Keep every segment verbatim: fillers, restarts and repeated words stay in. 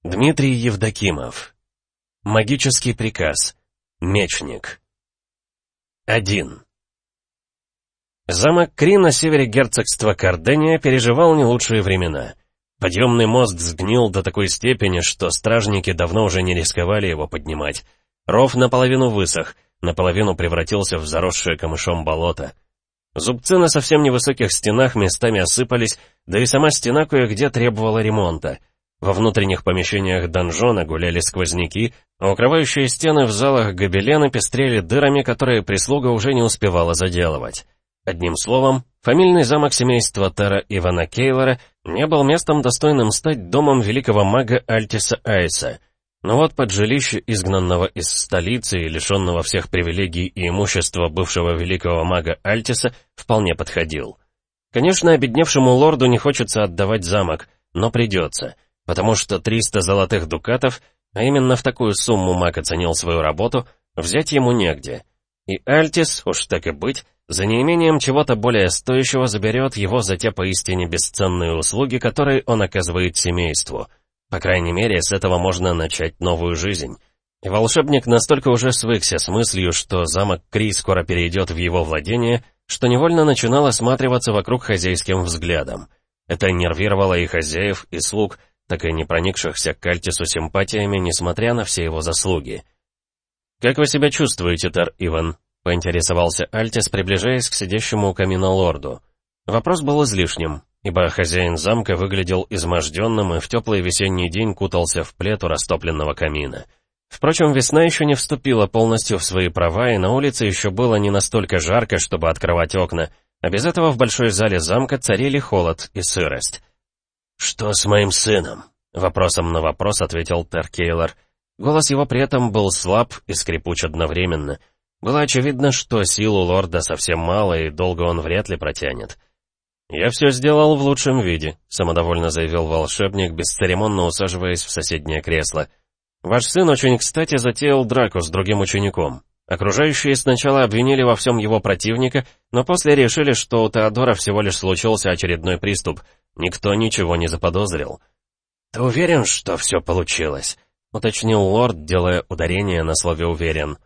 Дмитрий Евдокимов. Магический приказ. Мечник. один. Замок Кри на севере герцогства Кардения переживал не лучшие времена. Подъемный мост сгнил до такой степени, что стражники давно уже не рисковали его поднимать. Ров наполовину высох, наполовину превратился в заросшее камышом болото. Зубцы на совсем невысоких стенах местами осыпались, да и сама стена кое-где требовала ремонта. Во внутренних помещениях донжона гуляли сквозняки, а укрывающие стены в залах гобелены пестрели дырами, которые прислуга уже не успевала заделывать. Одним словом, фамильный замок семейства Тера Ивана Кейлора не был местом, достойным стать домом великого мага Альтиса Айса. Но вот под жилище изгнанного из столицы и лишенного всех привилегий и имущества бывшего великого мага Альтиса вполне подходил. Конечно, обедневшему лорду не хочется отдавать замок, но придется, потому что триста золотых дукатов, а именно в такую сумму маг оценил свою работу, взять ему негде. И Альтис, уж так и быть, за неимением чего-то более стоящего заберет его за те поистине бесценные услуги, которые он оказывает семейству. По крайней мере, с этого можно начать новую жизнь. И волшебник настолько уже свыкся с мыслью, что замок Кри скоро перейдет в его владение, что невольно начинал осматриваться вокруг хозяйским взглядом. Это нервировало и хозяев, и слуг, так и не проникшихся к Альтису симпатиями, несмотря на все его заслуги. «Как вы себя чувствуете, Тер Иван?» — поинтересовался Альтис, приближаясь к сидящему у камина лорду. Вопрос был излишним, ибо хозяин замка выглядел изможденным и в теплый весенний день кутался в плед у растопленного камина. Впрочем, весна еще не вступила полностью в свои права, и на улице еще было не настолько жарко, чтобы открывать окна, а без этого в большой зале замка царили холод и сырость. «Что с моим сыном?» — вопросом на вопрос ответил Тер Кейлор. Голос его при этом был слаб и скрипуч одновременно. Было очевидно, что сил у лорда совсем мало, и долго он вряд ли протянет. «Я все сделал в лучшем виде», — самодовольно заявил волшебник, бесцеремонно усаживаясь в соседнее кресло. «Ваш сын очень кстати затеял драку с другим учеником. Окружающие сначала обвинили во всем его противника, но после решили, что у Теодора всего лишь случился очередной приступ. Никто ничего не заподозрил». «Ты уверен, что все получилось?» — уточнил лорд, делая ударение на слове «уверен».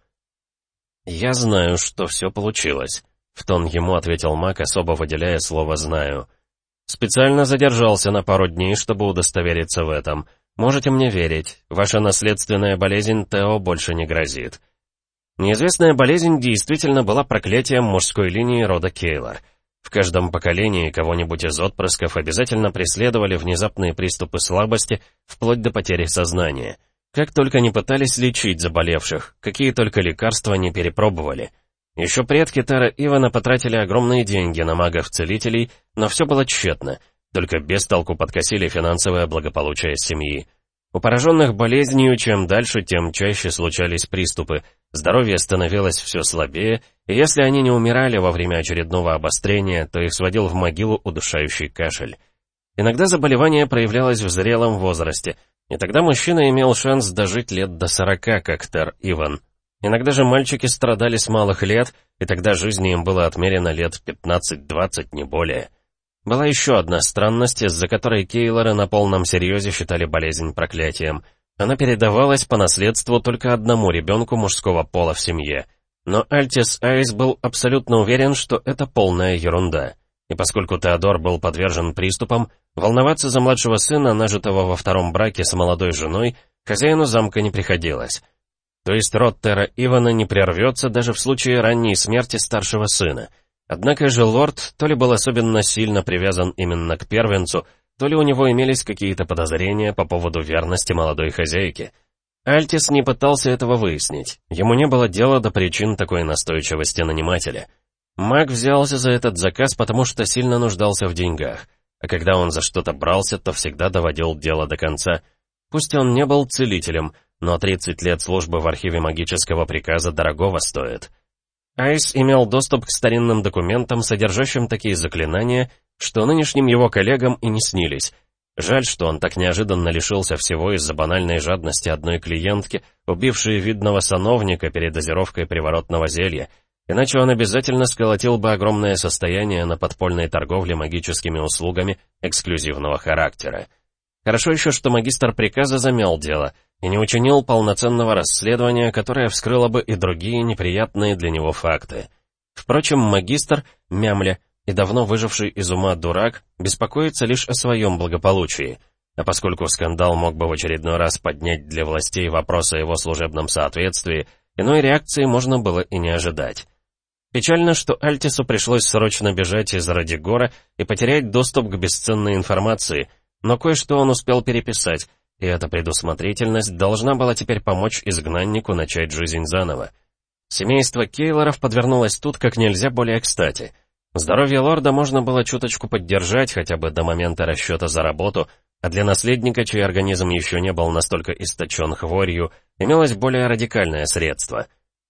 «Я знаю, что все получилось», — в тон ему ответил маг, особо выделяя слово «знаю». «Специально задержался на пару дней, чтобы удостовериться в этом. Можете мне верить, ваша наследственная болезнь Тео больше не грозит». Неизвестная болезнь действительно была проклятием мужской линии рода Кейлор. В каждом поколении кого-нибудь из отпрысков обязательно преследовали внезапные приступы слабости, вплоть до потери сознания. Как только не пытались лечить заболевших, какие только лекарства не перепробовали. Еще предки Тера Ивана потратили огромные деньги на магов-целителей, но все было тщетно, только без толку подкосили финансовое благополучие семьи. У пораженных болезнью чем дальше, тем чаще случались приступы, здоровье становилось все слабее, и если они не умирали во время очередного обострения, то их сводил в могилу удушающий кашель. Иногда заболевание проявлялось в зрелом возрасте, и тогда мужчина имел шанс дожить лет до сорока, как Тер Иван. Иногда же мальчики страдали с малых лет, и тогда жизни им было отмерено лет пятнадцать-двадцать, не более. Была еще одна странность, из-за которой Кейлоры на полном серьезе считали болезнь проклятием. Она передавалась по наследству только одному ребенку мужского пола в семье. Но Альтис Айс был абсолютно уверен, что это полная ерунда. И поскольку Теодор был подвержен приступам, волноваться за младшего сына, нажитого во втором браке с молодой женой, хозяину замка не приходилось. То есть род Тера Ивана не прервется даже в случае ранней смерти старшего сына. Однако же лорд то ли был особенно сильно привязан именно к первенцу, то ли у него имелись какие-то подозрения по поводу верности молодой хозяйки. Альтис не пытался этого выяснить, ему не было дела до причин такой настойчивости нанимателя. Маг взялся за этот заказ, потому что сильно нуждался в деньгах, а когда он за что-то брался, то всегда доводил дело до конца. Пусть он не был целителем, но тридцать лет службы в архиве магического приказа дорогого стоит. Айс имел доступ к старинным документам, содержащим такие заклинания, что нынешним его коллегам и не снились. Жаль, что он так неожиданно лишился всего из-за банальной жадности одной клиентки, убившей видного сановника перед дозировкой приворотного зелья, иначе он обязательно сколотил бы огромное состояние на подпольной торговле магическими услугами эксклюзивного характера. Хорошо еще, что магистр приказа замял дело и не учинил полноценного расследования, которое вскрыло бы и другие неприятные для него факты. Впрочем, магистр, мямля и давно выживший из ума дурак, беспокоится лишь о своем благополучии. А поскольку скандал мог бы в очередной раз поднять для властей вопрос о его служебном соответствии, иной реакции можно было и не ожидать. Печально, что Альтису пришлось срочно бежать из Радигора и потерять доступ к бесценной информации, но кое-что он успел переписать, и эта предусмотрительность должна была теперь помочь изгнаннику начать жизнь заново. Семейство Кейлоров подвернулось тут как нельзя более кстати. Здоровье лорда можно было чуточку поддержать хотя бы до момента расчета за работу, а для наследника, чей организм еще не был настолько источен хворью, имелось более радикальное средство.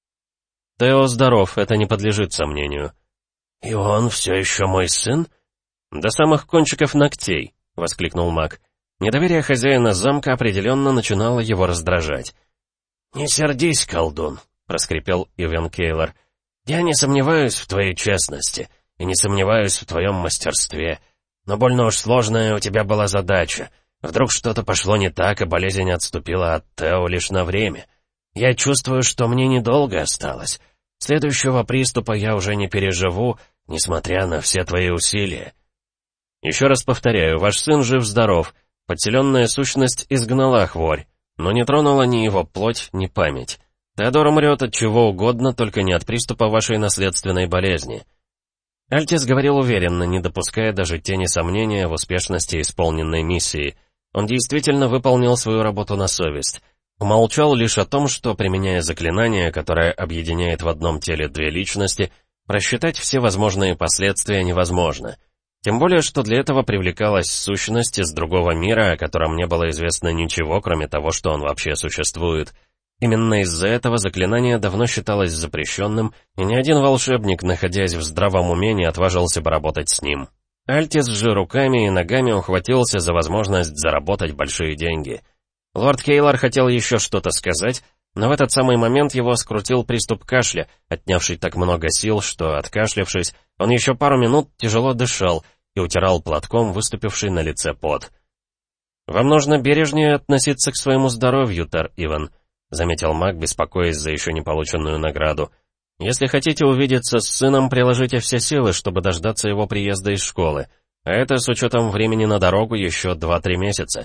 «Тео здоров, это не подлежит сомнению». «И он все еще мой сын?» «До самых кончиков ногтей», — воскликнул маг. Недоверие хозяина замка определенно начинало его раздражать. «Не сердись, колдун», — проскрипел Ивен Кейлор. «Я не сомневаюсь в твоей честности и не сомневаюсь в твоем мастерстве. Но больно уж сложная у тебя была задача. Вдруг что-то пошло не так, и болезнь отступила от Тео лишь на время. Я чувствую, что мне недолго осталось. Следующего приступа я уже не переживу, несмотря на все твои усилия». «Еще раз повторяю, ваш сын жив-здоров. Подселенная сущность изгнала хворь, но не тронула ни его плоть, ни память. Теодор умрет от чего угодно, только не от приступа вашей наследственной болезни». Альтис говорил уверенно, не допуская даже тени сомнения в успешности исполненной миссии. Он действительно выполнил свою работу на совесть. Умолчал лишь о том, что, применяя заклинание, которое объединяет в одном теле две личности, просчитать все возможные последствия невозможно. Тем более, что для этого привлекалась сущность из другого мира, о котором не было известно ничего, кроме того, что он вообще существует. Именно из-за этого заклинание давно считалось запрещенным, и ни один волшебник, находясь в здравом уме, не отважился бы работать с ним. Альтис же руками и ногами ухватился за возможность заработать большие деньги. Лорд Кейлор хотел еще что-то сказать, но в этот самый момент его скрутил приступ кашля, отнявший так много сил, что, откашлявшись, он еще пару минут тяжело дышал и утирал платком выступивший на лице пот. «Вам нужно бережнее относиться к своему здоровью, Тер Иван», — заметил маг, беспокоясь за еще не полученную награду. «Если хотите увидеться с сыном, приложите все силы, чтобы дождаться его приезда из школы, а это с учетом времени на дорогу еще два-три месяца».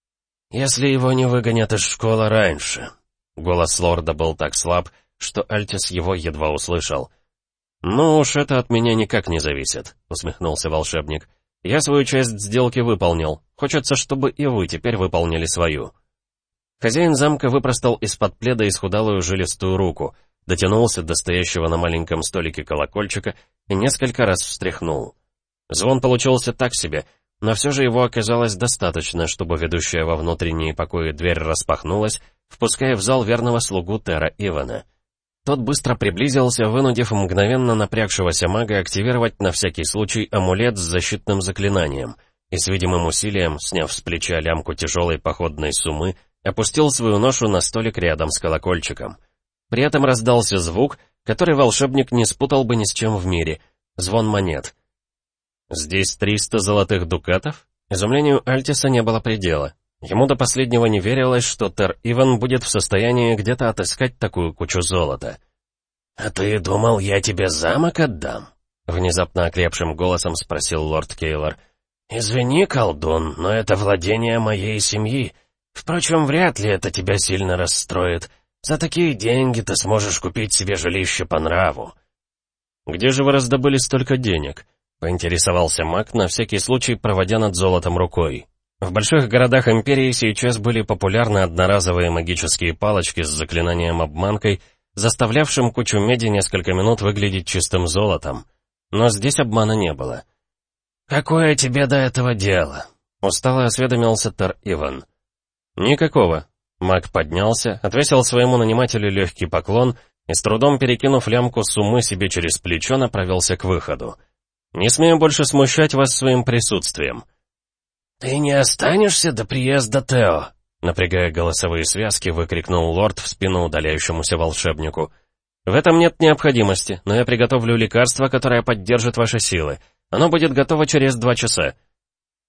«Если его не выгонят из школы раньше». Голос лорда был так слаб, что Альтис его едва услышал. «Ну уж это от меня никак не зависит», — усмехнулся волшебник. «Я свою часть сделки выполнил. Хочется, чтобы и вы теперь выполнили свою». Хозяин замка выпростал из-под пледа исхудалую жилистую руку, дотянулся до стоящего на маленьком столике колокольчика и несколько раз встряхнул. Звон получился так себе, но все же его оказалось достаточно, чтобы ведущая во внутренние покои дверь распахнулась, впуская в зал верного слугу Тера Ивана. Тот быстро приблизился, вынудив мгновенно напрягшегося мага активировать на всякий случай амулет с защитным заклинанием, и с видимым усилием, сняв с плеча лямку тяжелой походной суммы, опустил свою ношу на столик рядом с колокольчиком. При этом раздался звук, который волшебник не спутал бы ни с чем в мире — звон монет. «Здесь триста золотых дукатов?» Изумлению Альтиса не было предела. Ему до последнего не верилось, что Тер Иван будет в состоянии где-то отыскать такую кучу золота. «А ты думал, я тебе замок отдам?» — внезапно окрепшим голосом спросил лорд Кейлор. «Извини, колдун, но это владение моей семьи. Впрочем, вряд ли это тебя сильно расстроит. За такие деньги ты сможешь купить себе жилище по нраву». «Где же вы раздобыли столько денег?» — поинтересовался маг, на всякий случай проводя над золотом рукой. В больших городах Империи сейчас были популярны одноразовые магические палочки с заклинанием-обманкой, заставлявшим кучу меди несколько минут выглядеть чистым золотом. Но здесь обмана не было. «Какое тебе до этого дело?» — устало осведомился Тер Иван. «Никакого». Маг поднялся, отвесил своему нанимателю легкий поклон и, с трудом перекинув лямку суммы себе через плечо, направился к выходу. «Не смею больше смущать вас своим присутствием». «Ты не останешься до приезда Тео?» Напрягая голосовые связки, выкрикнул лорд в спину удаляющемуся волшебнику. «В этом нет необходимости, но я приготовлю лекарство, которое поддержит ваши силы. Оно будет готово через два часа».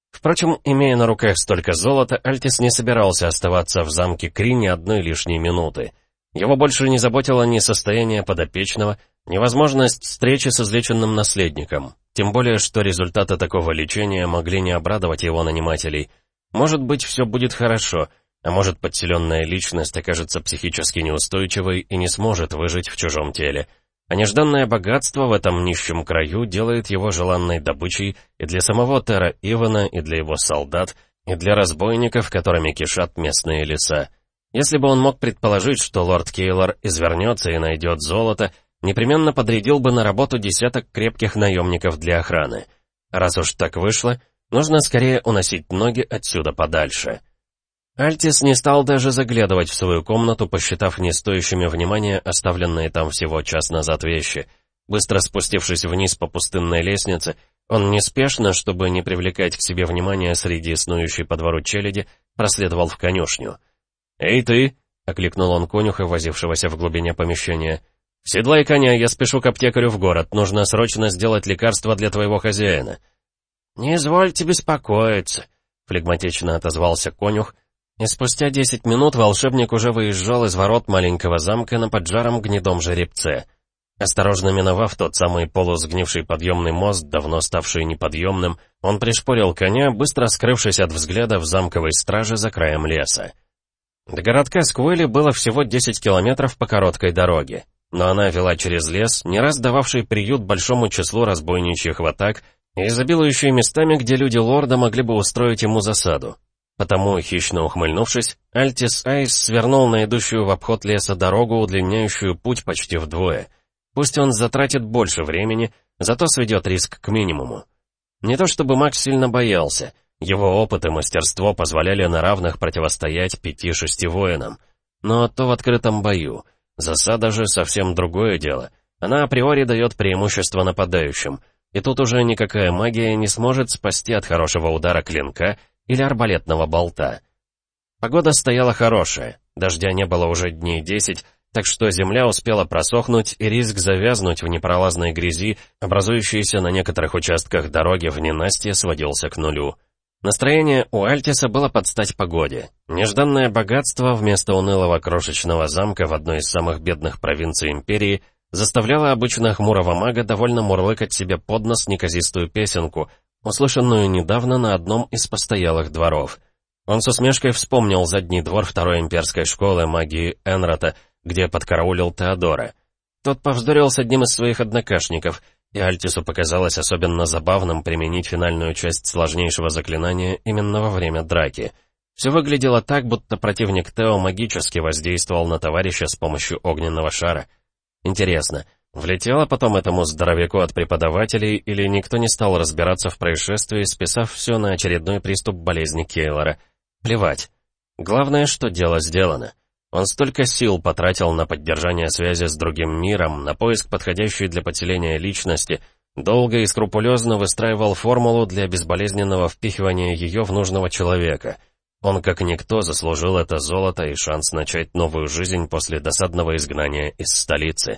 Впрочем, имея на руках столько золота, Альтис не собирался оставаться в замке Кри ни одной лишней минуты. Его больше не заботило ни состояние подопечного, ни возможность встречи с излеченным наследником. Тем более, что результаты такого лечения могли не обрадовать его нанимателей. Может быть, все будет хорошо, а может, подселенная личность окажется психически неустойчивой и не сможет выжить в чужом теле. А нежданное богатство в этом нищем краю делает его желанной добычей и для самого Тера Ивана, и для его солдат, и для разбойников, которыми кишат местные леса. Если бы он мог предположить, что лорд Кейлор извернется и найдет золото, непременно подрядил бы на работу десяток крепких наемников для охраны. Раз уж так вышло, нужно скорее уносить ноги отсюда подальше. Альтис не стал даже заглядывать в свою комнату, посчитав не стоящими внимания оставленные там всего час назад вещи. Быстро спустившись вниз по пустынной лестнице, он неспешно, чтобы не привлекать к себе внимания среди снующей по двору челяди, проследовал в конюшню. «Эй, ты!» — окликнул он конюха, возившегося в глубине помещения. «Седлай коня, я спешу к аптекарю в город. Нужно срочно сделать лекарство для твоего хозяина». «Не извольте беспокоиться», — флегматично отозвался конюх, и спустя десять минут волшебник уже выезжал из ворот маленького замка на поджаром гнедом жеребце. Осторожно миновав тот самый полусгнивший подъемный мост, давно ставший неподъемным, он пришпорил коня, быстро скрывшись от взгляда в замковой страже за краем леса. До городка Сквелли было всего десять километров по короткой дороге, но она вела через лес, не раз дававший приют большому числу разбойничьих атак и изобилующий местами, где люди лорда могли бы устроить ему засаду. Потому, хищно ухмыльнувшись, Альтис Айс свернул на идущую в обход леса дорогу, удлиняющую путь почти вдвое. Пусть он затратит больше времени, зато сведет риск к минимуму. Не то чтобы Макс сильно боялся, его опыт и мастерство позволяли на равных противостоять пяти-шести воинам. Но то в открытом бою. Засада же совсем другое дело. Она априори дает преимущество нападающим, и тут уже никакая магия не сможет спасти от хорошего удара клинка или арбалетного болта. Погода стояла хорошая, дождя не было уже дней десять, так что земля успела просохнуть, и риск завязнуть в непролазной грязи, образующейся на некоторых участках дороги в ненастье, сводился к нулю. Настроение у Альтиса было под стать погоде. Нежданное богатство вместо унылого крошечного замка в одной из самых бедных провинций империи заставляло обычно хмурого мага довольно мурлыкать себе под нос неказистую песенку, услышанную недавно на одном из постоялых дворов. Он с усмешкой вспомнил задний двор второй имперской школы магии Энрата, где подкараулил Теодора. Тот повздорил с одним из своих однокашников, и Альтису показалось особенно забавным применить финальную часть сложнейшего заклинания именно во время драки. Все выглядело так, будто противник Тео магически воздействовал на товарища с помощью огненного шара. Интересно, влетело потом этому здоровяку от преподавателей, или никто не стал разбираться в происшествии, списав все на очередной приступ болезни Кейлора? Плевать. Главное, что дело сделано. Он столько сил потратил на поддержание связи с другим миром, на поиск подходящей для подселения личности, долго и скрупулезно выстраивал формулу для безболезненного впихивания ее в нужного человека. Он, как никто, заслужил это золото и шанс начать новую жизнь после досадного изгнания из столицы.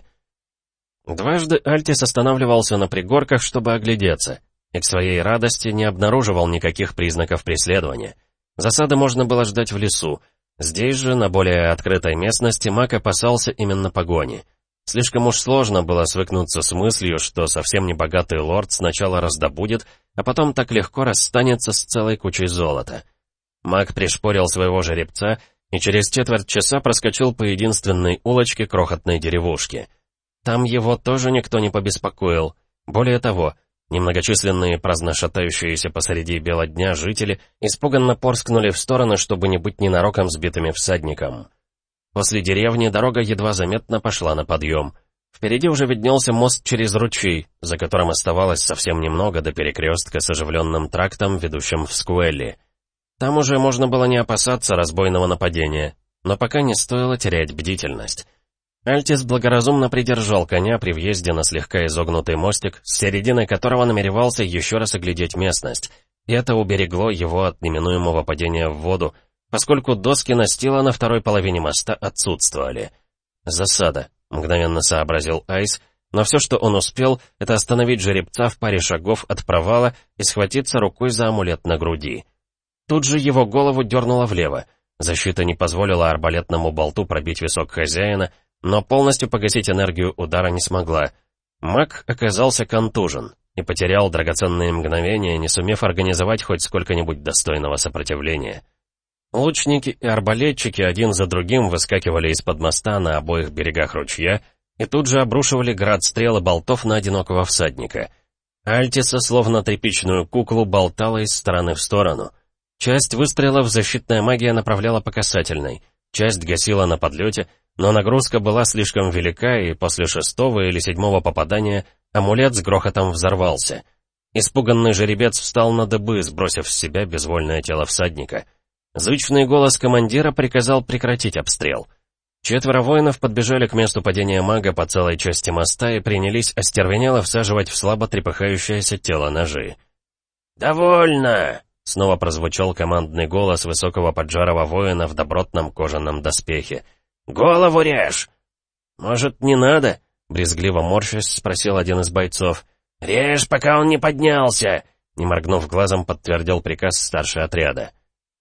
Дважды Альтис останавливался на пригорках, чтобы оглядеться, и к своей радости не обнаруживал никаких признаков преследования. Засады можно было ждать в лесу. Здесь же, на более открытой местности, маг опасался именно погони. Слишком уж сложно было свыкнуться с мыслью, что совсем небогатый лорд сначала раздобудет, а потом так легко расстанется с целой кучей золота. Маг пришпорил своего жеребца и через четверть часа проскочил по единственной улочке крохотной деревушки. Там его тоже никто не побеспокоил. Более того, немногочисленные праздно шатающиеся посреди бела дня жители испуганно порскнули в стороны, чтобы не быть ненароком сбитыми всадником. После деревни дорога едва заметно пошла на подъем. Впереди уже виднелся мост через ручей, за которым оставалось совсем немного до перекрестка с оживленным трактом, ведущим в Сквелли. Там уже можно было не опасаться разбойного нападения, но пока не стоило терять бдительность. Альтис благоразумно придержал коня при въезде на слегка изогнутый мостик, с середины которого намеревался еще раз оглядеть местность, и это уберегло его от неминуемого падения в воду, поскольку доски настила на второй половине моста отсутствовали. «Засада», — мгновенно сообразил Айс, Но все, что он успел, это остановить жеребца в паре шагов от провала и схватиться рукой за амулет на груди. Тут же его голову дернуло влево. Защита не позволила арбалетному болту пробить висок хозяина, но полностью погасить энергию удара не смогла. Маг оказался контужен и потерял драгоценные мгновения, не сумев организовать хоть сколько-нибудь достойного сопротивления. Лучники и арбалетчики один за другим выскакивали из-под моста на обоих берегах ручья и тут же обрушивали град стрел и болтов на одинокого всадника. Альтиса, словно тряпичную куклу, болтала из стороны в сторону. Часть выстрелов защитная магия направляла по касательной, часть гасила на подлете, но нагрузка была слишком велика, и после шестого или седьмого попадания амулет с грохотом взорвался. Испуганный жеребец встал на дыбы, сбросив с себя безвольное тело всадника. Зычный голос командира приказал прекратить обстрел. Четверо воинов подбежали к месту падения мага по целой части моста и принялись остервенело всаживать в слабо трепыхающееся тело ножи. «Довольно!» — снова прозвучал командный голос высокого поджарого воина в добротном кожаном доспехе. «Голову режь!» «Может, не надо?» — брезгливо морщась спросил один из бойцов. «Режь, пока он не поднялся!» — не моргнув глазом, подтвердил приказ старший отряда.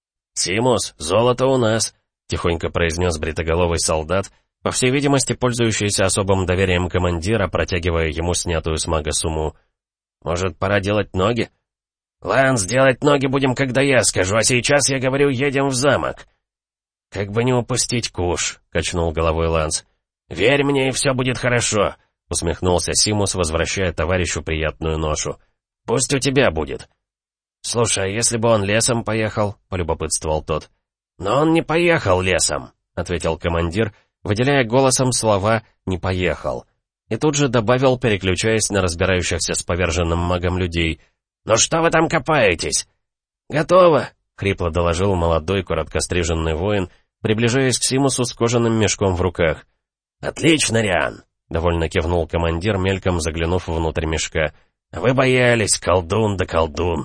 «Симус, золото у нас!» — тихонько произнес бритоголовый солдат, по всей видимости, пользующийся особым доверием командира, протягивая ему снятую с мага сумму. «Может, пора делать ноги?» «Ланс, делать ноги будем, когда я скажу, а сейчас, я говорю, едем в замок». «Как бы не упустить куш», — качнул головой Ланс. «Верь мне, и все будет хорошо», — усмехнулся Симус, возвращая товарищу приятную ношу. «Пусть у тебя будет». «Слушай, а если бы он лесом поехал?» — полюбопытствовал тот. «Но он не поехал лесом», — ответил командир, выделяя голосом слова «не поехал». И тут же добавил, переключаясь на разбирающихся с поверженным магом людей. «Ну что вы там копаетесь?» «Готово», — хрипло доложил молодой, короткостриженный воин, приближаясь к Симусу с кожаным мешком в руках. «Отлично, Риан», — довольно кивнул командир, мельком заглянув внутрь мешка. «Вы боялись, колдун да колдун».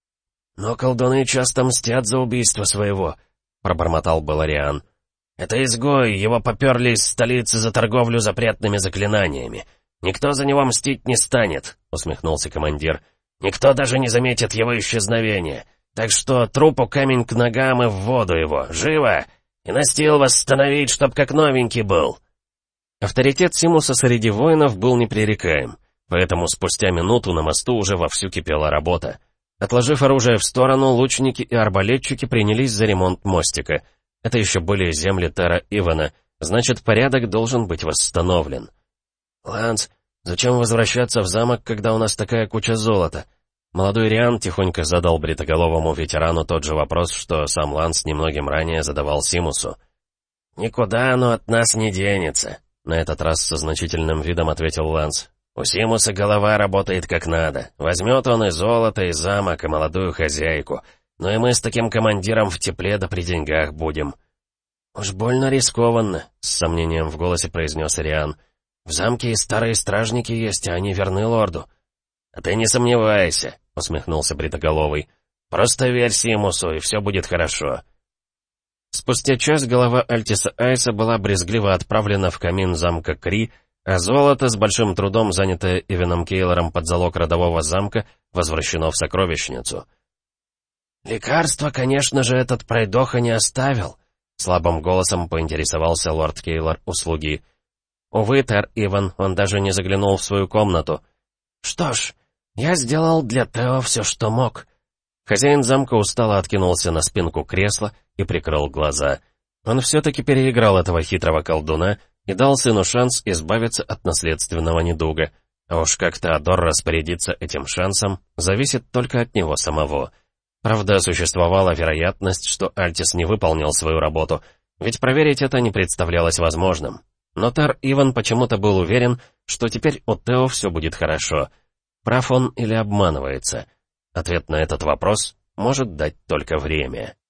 «Но колдуны часто мстят за убийство своего», — пробормотал Балариан. «Это изгой, его поперли из столицы за торговлю запретными заклинаниями. Никто за него мстить не станет», — усмехнулся командир. «Никто даже не заметит его исчезновения. Так что трупу камень к ногам и в воду его. Живо! И настил восстановить, чтоб как новенький был». Авторитет Симуса среди воинов был непререкаем, поэтому спустя минуту на мосту уже вовсю кипела работа. Отложив оружие в сторону, лучники и арбалетчики принялись за ремонт мостика. Это еще были земли Тера Ивана, значит, порядок должен быть восстановлен. «Ланс, зачем возвращаться в замок, когда у нас такая куча золота?» Молодой Риан тихонько задал бритоголовому ветерану тот же вопрос, что сам Ланс немногим ранее задавал Симусу. «Никуда оно от нас не денется», — на этот раз со значительным видом ответил Ланс. «У Симуса голова работает как надо. Возьмет он и золото, и замок, и молодую хозяйку. Но и мы с таким командиром в тепле да при деньгах будем». «Уж больно рискованно», — с сомнением в голосе произнес Риан. «В замке и старые стражники есть, а они верны лорду». «А ты не сомневайся», — усмехнулся бритоголовый. «Просто верь Симусу, и все будет хорошо». Спустя час голова Альтиса Айса была брезгливо отправлена в камин замка Кри, а золото, с большим трудом занятое Ивеном Кейлором под залог родового замка, возвращено в сокровищницу. «Лекарство, конечно же, этот пройдоха не оставил», — слабым голосом поинтересовался лорд Кейлор у слуги. «Увы, Тер Иван, он даже не заглянул в свою комнату». «Что ж, я сделал для Тео все, что мог». Хозяин замка устало откинулся на спинку кресла и прикрыл глаза. Он все-таки переиграл этого хитрого колдуна и дал сыну шанс избавиться от наследственного недуга. А уж как Теодор распорядится этим шансом, зависит только от него самого. Правда, существовала вероятность, что Альтис не выполнил свою работу, ведь проверить это не представлялось возможным. Но Тер Иван почему-то был уверен, что теперь у Тео все будет хорошо. Прав он или обманывается? Ответ на этот вопрос может дать только время.